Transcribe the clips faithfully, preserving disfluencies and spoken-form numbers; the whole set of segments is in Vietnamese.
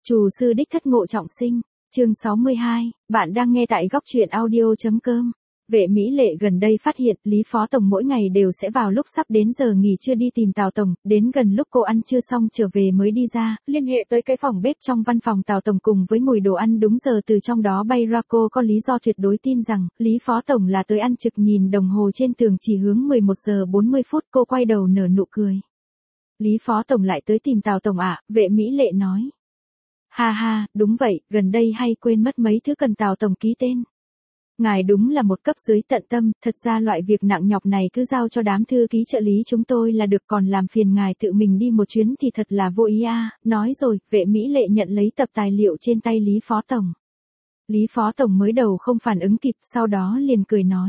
Trù sư đích thất Ngộ Trọng Sinh, chương sáu mươi hai, bạn đang nghe tại góc truyện audio.com. Vệ Mỹ Lệ gần đây phát hiện Lý Phó Tổng mỗi ngày đều sẽ vào lúc sắp đến giờ nghỉ trưa đi tìm Tào Tổng, đến gần lúc cô ăn trưa xong trở về mới đi ra, liên hệ tới cái phòng bếp trong văn phòng Tào Tổng cùng với mùi đồ ăn đúng giờ từ trong đó bay ra. Cô có lý do tuyệt đối tin rằng Lý Phó Tổng là tới ăn trực. Nhìn đồng hồ trên tường chỉ hướng mười một giờ bốn mươi phút, cô quay đầu nở nụ cười. Lý Phó Tổng lại tới tìm Tào Tổng ạ, Vệ Mỹ Lệ nói. Ha ha, đúng vậy, gần đây hay quên mất mấy thứ cần Tào Tổng ký tên. Ngài đúng là một cấp dưới tận tâm, thật ra loại việc nặng nhọc này cứ giao cho đám thư ký trợ lý chúng tôi là được, còn làm phiền ngài tự mình đi một chuyến thì thật là vô ý a. À. Nói rồi, Vệ Mỹ Lệ nhận lấy tập tài liệu trên tay Lý Phó Tổng. Lý Phó Tổng mới đầu không phản ứng kịp, sau đó liền cười nói.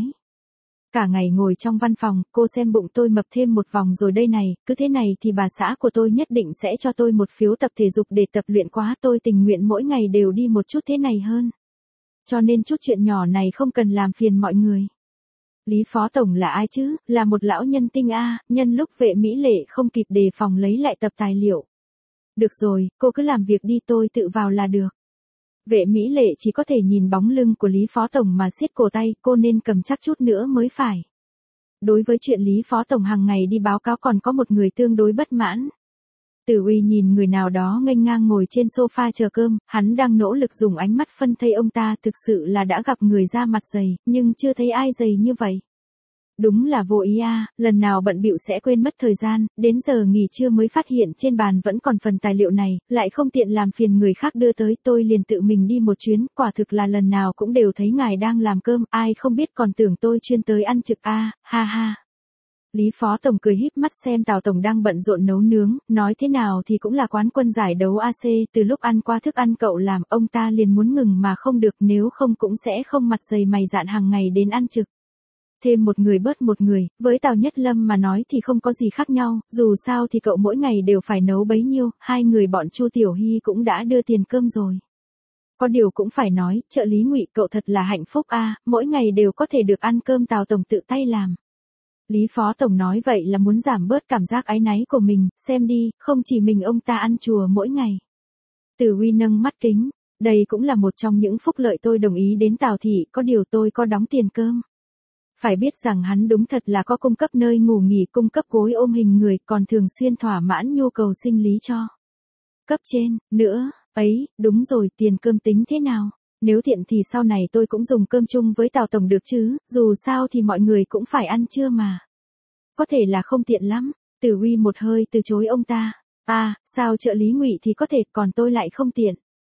Cả ngày ngồi trong văn phòng, cô xem bụng tôi mập thêm một vòng rồi đây này, cứ thế này thì bà xã của tôi nhất định sẽ cho tôi một phiếu tập thể dục để tập luyện quá, tôi tình nguyện mỗi ngày đều đi một chút thế này hơn. Cho nên chút chuyện nhỏ này không cần làm phiền mọi người. Lý Phó Tổng là ai chứ, là một lão nhân tinh a. Nhân lúc Vệ Mỹ Lệ không kịp đề phòng lấy lại tập tài liệu. Được rồi, cô cứ làm việc đi, tôi tự vào là được. Vệ Mỹ Lệ chỉ có thể nhìn bóng lưng của Lý Phó Tổng mà siết cổ tay, cô nên cầm chắc chút nữa mới phải. Đối với chuyện Lý Phó Tổng hàng ngày đi báo cáo còn có một người tương đối bất mãn. Tử Uy nhìn người nào đó nghênh ngang ngồi trên sofa chờ cơm, hắn đang nỗ lực dùng ánh mắt phân thây ông ta, thực sự là đã gặp người da mặt dày, nhưng chưa thấy ai dày như vậy. Đúng là vô ý a, à, lần nào bận bịu sẽ quên mất thời gian, đến giờ nghỉ trưa mới phát hiện trên bàn vẫn còn phần tài liệu này, lại không tiện làm phiền người khác đưa tới, tôi liền tự mình đi một chuyến, quả thực là lần nào cũng đều thấy ngài đang làm cơm, ai không biết còn tưởng tôi chuyên tới ăn trực a, à, ha ha. Lý Phó Tổng cười híp mắt xem Tào Tổng đang bận rộn nấu nướng, nói thế nào thì cũng là quán quân giải đấu a xê, từ lúc ăn qua thức ăn cậu làm, ông ta liền muốn ngừng mà không được, nếu không cũng sẽ không mặt dày mày dạn hàng ngày đến ăn trực. Thêm một người bớt một người, với Tào Nhất Lâm mà nói thì không có gì khác nhau, dù sao thì cậu mỗi ngày đều phải nấu bấy nhiêu, hai người bọn Chu Tiểu Hy cũng đã đưa tiền cơm rồi. Có điều cũng phải nói, trợ lý Ngụy cậu thật là hạnh phúc a, à, mỗi ngày đều có thể được ăn cơm Tào Tổng tự tay làm. Lý Phó Tổng nói vậy là muốn giảm bớt cảm giác áy náy của mình, xem đi, không chỉ mình ông ta ăn chùa mỗi ngày. Tử Uy nâng mắt kính, đây cũng là một trong những phúc lợi tôi đồng ý đến Tào thị, có điều tôi có đóng tiền cơm. Phải biết rằng hắn đúng thật là có cung cấp nơi ngủ nghỉ, cung cấp gối ôm hình người, còn thường xuyên thỏa mãn nhu cầu sinh lý cho cấp trên, nữa, ấy, đúng rồi, tiền cơm tính thế nào? Nếu tiện thì sau này tôi cũng dùng cơm chung với Tào Tổng được chứ, dù sao thì mọi người cũng phải ăn trưa mà. Có thể là không tiện lắm, Tử Uy một hơi từ chối ông ta. À, sao trợ lý Ngụy thì có thể, còn tôi lại không tiện.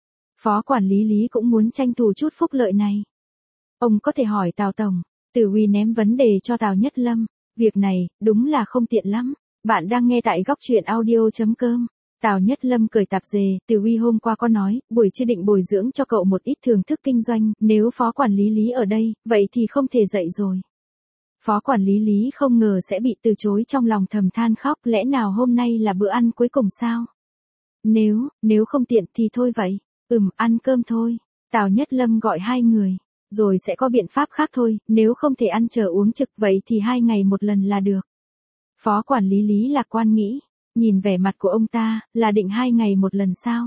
Phó quản lý Lý cũng muốn tranh thủ chút phúc lợi này. Ông có thể hỏi Tào Tổng. Tử Uy ném vấn đề cho Tào Nhất Lâm. Việc này, đúng là không tiện lắm. Bạn đang nghe tại góc truyện audio.com. Tào Nhất Lâm cười tạp dề, Tử Uy hôm qua có nói, buổi trưa định bồi dưỡng cho cậu một ít thưởng thức kinh doanh, nếu phó quản lý Lý ở đây, vậy thì không thể dậy rồi. Phó quản lý Lý không ngờ sẽ bị từ chối, trong lòng thầm than khóc, lẽ nào hôm nay là bữa ăn cuối cùng sao? Nếu, nếu không tiện thì thôi vậy, ừm, ăn cơm thôi. Tào Nhất Lâm gọi hai người, rồi sẽ có biện pháp khác thôi, nếu không thể ăn chờ uống trực vậy thì hai ngày một lần là được. Phó quản lý Lý lạc quan nghĩ. Nhìn vẻ mặt của ông ta, là định hai ngày một lần sao?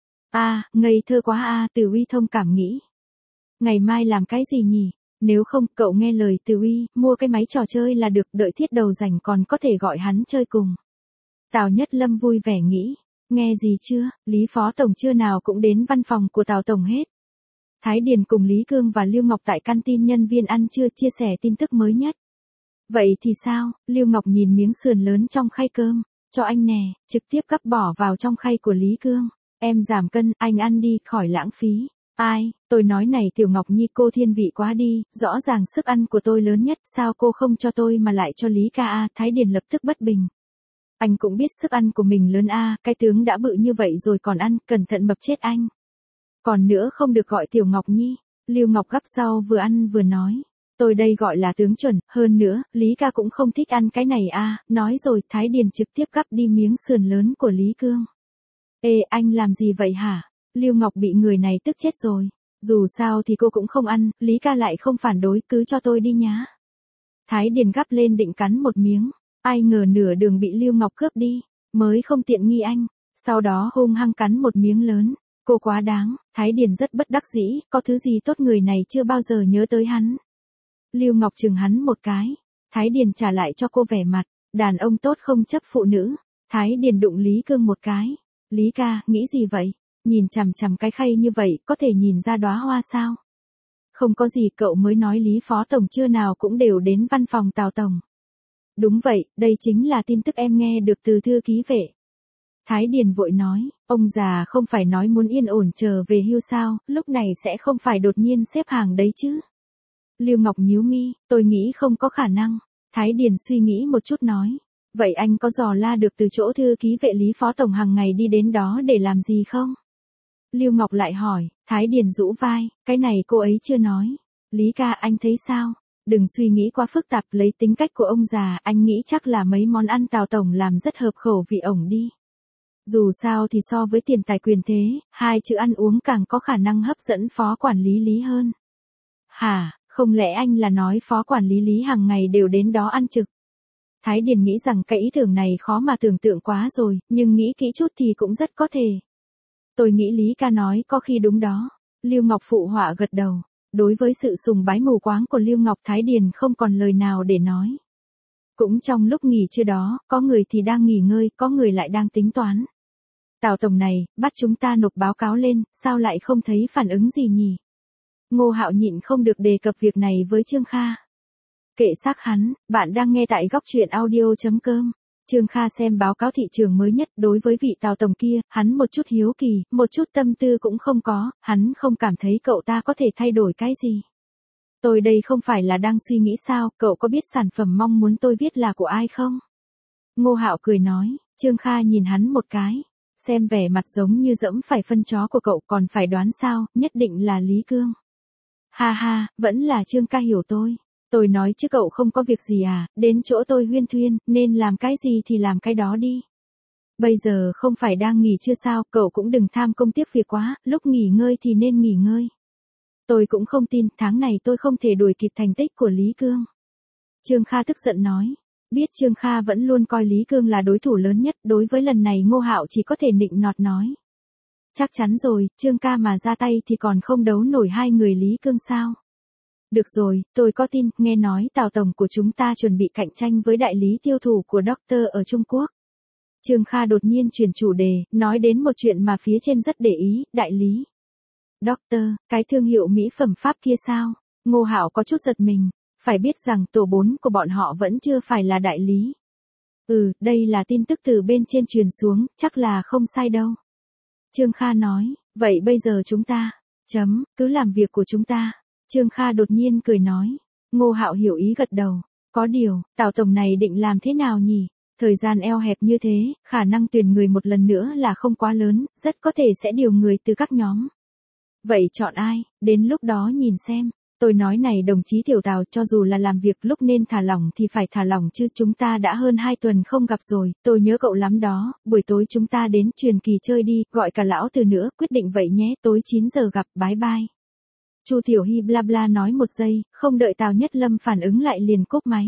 À, ngây thơ quá a, à, Tử Uy thông cảm nghĩ. Ngày mai làm cái gì nhỉ? Nếu không, cậu nghe lời Tử Uy, mua cái máy trò chơi là được, đợi thiết đầu rảnh còn có thể gọi hắn chơi cùng. Tào Nhất Lâm vui vẻ nghĩ. Nghe gì chưa, Lý Phó Tổng chưa nào cũng đến văn phòng của Tào Tổng hết. Thái Điền cùng Lý Cương và Lưu Ngọc tại canteen nhân viên ăn trưa chia sẻ tin tức mới nhất. Vậy thì sao? Lưu Ngọc nhìn miếng sườn lớn trong khay cơm. Cho anh nè, trực tiếp gắp bỏ vào trong khay của Lý Cương. Em giảm cân, anh ăn đi, khỏi lãng phí. Ai, tôi nói này Tiểu Ngọc Nhi, cô thiên vị quá đi, rõ ràng sức ăn của tôi lớn nhất, sao cô không cho tôi mà lại cho Lý ca a? Thái Điền lập tức bất bình. Anh cũng biết sức ăn của mình lớn a, cái tướng đã bự như vậy rồi còn ăn, cẩn thận mập chết anh. Còn nữa không được gọi Tiểu Ngọc Nhi. Lưu Ngọc gắp rau vừa ăn vừa nói. Tôi đây gọi là tướng chuẩn, hơn nữa, Lý ca cũng không thích ăn cái này à, nói rồi, Thái Điền trực tiếp gắp đi miếng sườn lớn của Lý Cương. Ê, anh làm gì vậy hả? Lưu Ngọc bị người này tức chết rồi. Dù sao thì cô cũng không ăn, Lý ca lại không phản đối, cứ cho tôi đi nhá. Thái Điền gắp lên định cắn một miếng, ai ngờ nửa đường bị Lưu Ngọc cướp đi, mới không tiện nghi anh, sau đó hung hăng cắn một miếng lớn. Cô quá đáng, Thái Điền rất bất đắc dĩ, có thứ gì tốt người này chưa bao giờ nhớ tới hắn. Lưu Ngọc chừng hắn một cái. Thái Điền trả lại cho cô vẻ mặt, đàn ông tốt không chấp phụ nữ. Thái Điền đụng Lý Cương một cái. Lý ca, nghĩ gì vậy? Nhìn chằm chằm cái khay như vậy, có thể nhìn ra đóa hoa sao? Không có gì, cậu mới nói Lý Phó Tổng trưa nào cũng đều đến văn phòng Tào Tổng. Đúng vậy, đây chính là tin tức em nghe được từ thư ký vệ. Thái Điền vội nói, ông già không phải nói muốn yên ổn chờ về hưu sao, lúc này sẽ không phải đột nhiên xếp hàng đấy chứ. Lưu Ngọc nhíu mi, tôi nghĩ không có khả năng. Thái Điền suy nghĩ một chút nói, vậy anh có dò la được từ chỗ thư ký vệ Lý Phó Tổng hàng ngày đi đến đó để làm gì không? Lưu Ngọc lại hỏi, Thái Điền rũ vai, cái này cô ấy chưa nói. Lý ca, anh thấy sao? Đừng suy nghĩ quá phức tạp, lấy tính cách của ông già, anh nghĩ chắc là mấy món ăn Tào Tổng làm rất hợp khẩu vị ổng đi. Dù sao thì so với tiền tài quyền thế, hai chữ ăn uống càng có khả năng hấp dẫn phó quản lý Lý hơn. Hả, không lẽ anh là nói phó quản lý Lý hàng ngày đều đến đó ăn trực? Thái Điền nghĩ rằng cái ý tưởng này khó mà tưởng tượng quá rồi, nhưng nghĩ kỹ chút thì cũng rất có thể. Tôi nghĩ Lý ca nói có khi đúng đó. Lưu Ngọc phụ họa gật đầu. Đối với sự sùng bái mù quáng của Lưu Ngọc, Thái Điền không còn lời nào để nói. Cũng trong lúc nghỉ trưa đó, có người thì đang nghỉ ngơi, có người lại đang tính toán. Tào Tổng này, bắt chúng ta nộp báo cáo lên, sao lại không thấy phản ứng gì nhỉ? Ngô Hạo nhịn không được đề cập việc này với Trương Kha. Kệ xác hắn, bạn đang nghe tại góc truyện audio chấm com. Trương Kha xem báo cáo thị trường mới nhất, đối với vị Tào Tổng kia, hắn một chút hiếu kỳ, một chút tâm tư cũng không có, hắn không cảm thấy cậu ta có thể thay đổi cái gì. Tôi đây không phải là đang suy nghĩ sao, cậu có biết sản phẩm mong muốn tôi viết là của ai không? Ngô Hạo cười nói, Trương Kha nhìn hắn một cái, xem vẻ mặt giống như dẫm phải phân chó của cậu còn phải đoán sao, nhất định là Lý Cương. Ha ha, vẫn là Trương ca hiểu tôi. Tôi nói chứ cậu không có việc gì à, đến chỗ tôi huyên thuyên, nên làm cái gì thì làm cái đó đi. Bây giờ không phải đang nghỉ chưa sao, cậu cũng đừng tham công tiếc việc quá, lúc nghỉ ngơi thì nên nghỉ ngơi. Tôi cũng không tin, tháng này tôi không thể đuổi kịp thành tích của Lý Cương. Trương Kha tức giận nói, biết Trương Kha vẫn luôn coi Lý Cương là đối thủ lớn nhất, đối với lần này Ngô Hạo chỉ có thể nịnh nọt nói. Chắc chắn rồi, Trương ca mà ra tay thì còn không đấu nổi hai người Lý Cương sao? Được rồi, tôi có tin, nghe nói Tào Tổng của chúng ta chuẩn bị cạnh tranh với đại lý tiêu thụ của Doctor ở Trung Quốc. Trương Kha đột nhiên chuyển chủ đề, nói đến một chuyện mà phía trên rất để ý, đại lý. Doctor, cái thương hiệu mỹ phẩm Pháp kia sao? Ngô Hạo có chút giật mình, phải biết rằng tổ bốn của bọn họ vẫn chưa phải là đại lý. Ừ, đây là tin tức từ bên trên truyền xuống, chắc là không sai đâu. Trương Kha nói, vậy bây giờ chúng ta, chấm, cứ làm việc của chúng ta. Trương Kha đột nhiên cười nói. Ngô Hạo hiểu ý gật đầu. Có điều, Tào Tổng này định làm thế nào nhỉ? Thời gian eo hẹp như thế, khả năng tuyển người một lần nữa là không quá lớn, rất có thể sẽ điều người từ các nhóm. Vậy chọn ai? Đến lúc đó nhìn xem. Tôi nói này đồng chí Tiểu Tào, cho dù là làm việc lúc nên thả lỏng thì phải thả lỏng chứ, chúng ta đã hơn hai tuần không gặp rồi, tôi nhớ cậu lắm đó, buổi tối chúng ta đến Truyền Kỳ chơi đi, gọi cả lão từ nữa, quyết định vậy nhé, tối chín giờ gặp, bye bye. Chu Tiểu Hy bla bla nói một giây, không đợi Tào Nhất Lâm phản ứng lại liền cúp máy.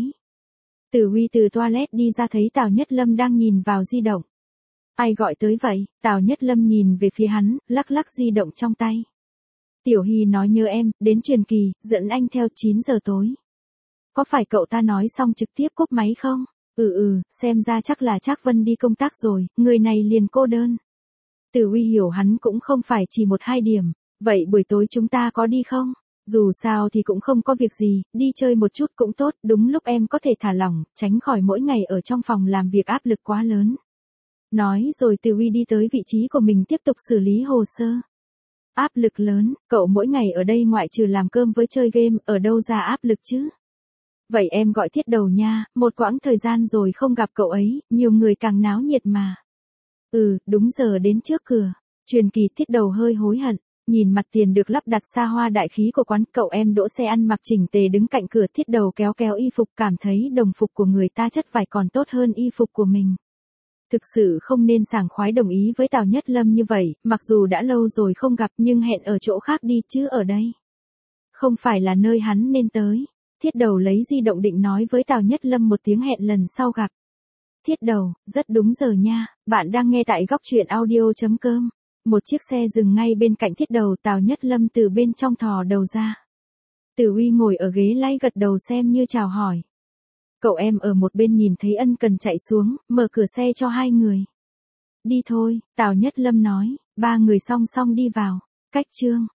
Tử Huy từ toilet đi ra thấy Tào Nhất Lâm đang nhìn vào di động. Ai gọi tới vậy? Tào Nhất Lâm nhìn về phía hắn, lắc lắc di động trong tay. Tiểu Hy nói nhớ em, đến Truyền Kỳ, dẫn anh theo chín giờ tối. Có phải cậu ta nói xong trực tiếp cúp máy không? Ừ ừ, xem ra chắc là Trác Vân đi công tác rồi, người này liền cô đơn. Tử Huy hiểu hắn cũng không phải chỉ một hai điểm. Vậy buổi tối chúng ta có đi không? Dù sao thì cũng không có việc gì, đi chơi một chút cũng tốt, đúng lúc em có thể thả lỏng, tránh khỏi mỗi ngày ở trong phòng làm việc áp lực quá lớn. Nói rồi Từ Huy đi tới vị trí của mình tiếp tục xử lý hồ sơ. Áp lực lớn, cậu mỗi ngày ở đây ngoại trừ làm cơm với chơi game, ở đâu ra áp lực chứ? Vậy em gọi Thiết Đầu nha, một quãng thời gian rồi không gặp cậu ấy, nhiều người càng náo nhiệt mà. Ừ, đúng giờ đến trước cửa. Truyền Kỳ. Thiết Đầu hơi hối hận. Nhìn mặt tiền được lắp đặt xa hoa đại khí của quán, cậu em đỗ xe ăn mặc chỉnh tề đứng cạnh cửa, Thiết Đầu kéo kéo y phục, cảm thấy đồng phục của người ta chất vải còn tốt hơn y phục của mình. Thực sự không nên sảng khoái đồng ý với Tào Nhất Lâm như vậy, mặc dù đã lâu rồi không gặp nhưng hẹn ở chỗ khác đi chứ ở đây. Không phải là nơi hắn nên tới. Thiết Đầu lấy di động định nói với Tào Nhất Lâm một tiếng hẹn lần sau gặp. Thiết Đầu, rất đúng giờ nha, bạn đang nghe tại góc truyện audio chấm com. Một chiếc xe dừng ngay bên cạnh thiết đầu, Tào Nhất Lâm từ bên trong thò đầu ra. Từ Uy ngồi ở ghế lái gật đầu xem như chào hỏi. Cậu em ở một bên nhìn thấy ân cần chạy xuống, mở cửa xe cho hai người. Đi thôi, Tào Nhất Lâm nói, ba người song song đi vào. Cách chương